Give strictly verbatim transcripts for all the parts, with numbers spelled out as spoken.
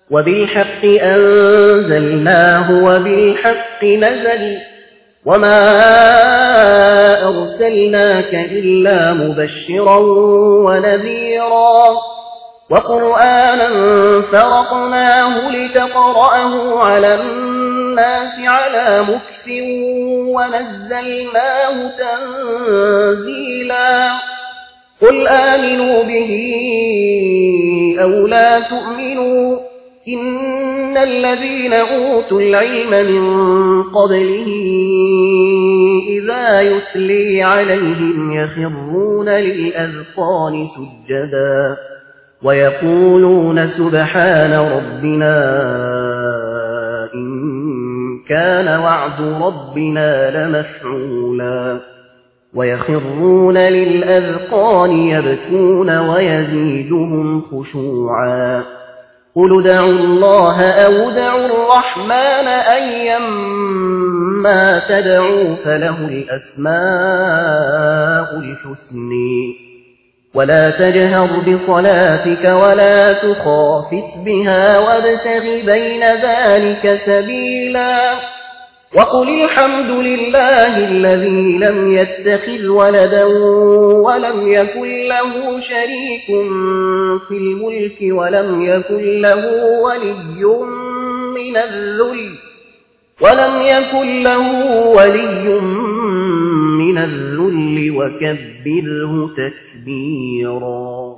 وبالحق أنزلناه وبالحق نزل وما أرسلناك إلا مبشرا ونذيرا وقرآنا فرقناه لتقرأه على الناس على مكث ونزلناه تنزيلا قل آمنوا به أو لا تؤمنوا إن الذين أوتوا العلم من قبله إذا يتلي عليهم يخرون للأذقان سجدا ويقولون سبحان ربنا إن كان وعد ربنا لمفعولا ويخرون للأذقان يبكون ويزيدهم خشوعا قل ادعوا الله أو ادعوا الرحمن أيما تدعوا فله الأسماء الحسنى ولا تجهر بصلاتك ولا تخافت بها وابتغ بين ذلك سبيلا وقل الحمد لله الذي لم يتخذ ولدا ولم يكن له شريك في الملك ولم يكن له ولي من الذل ولم يكن له ولي من الذل وكبره تكبيرا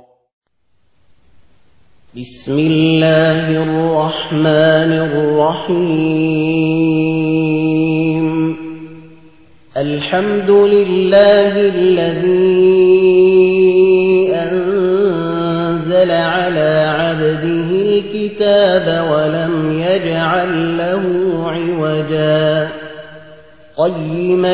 بسم الله الرحمن الرحيم الحمد لله الذي أنزل على عبده الكتاب ولم يجعل له عوجا قيما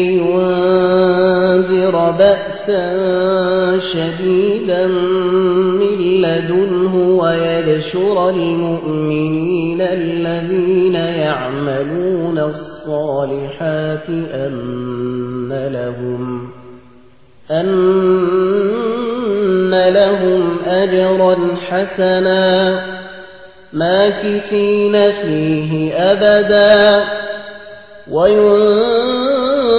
لينذر بأسا شديدا من لدنه ويبشر المؤمنين الذين يعملون الصالحات أن لهم أن لهم أجرا حسنا ماكثين فيه أبدا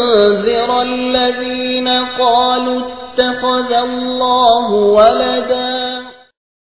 وينذر الذين قالوا اتخذ الله ولدا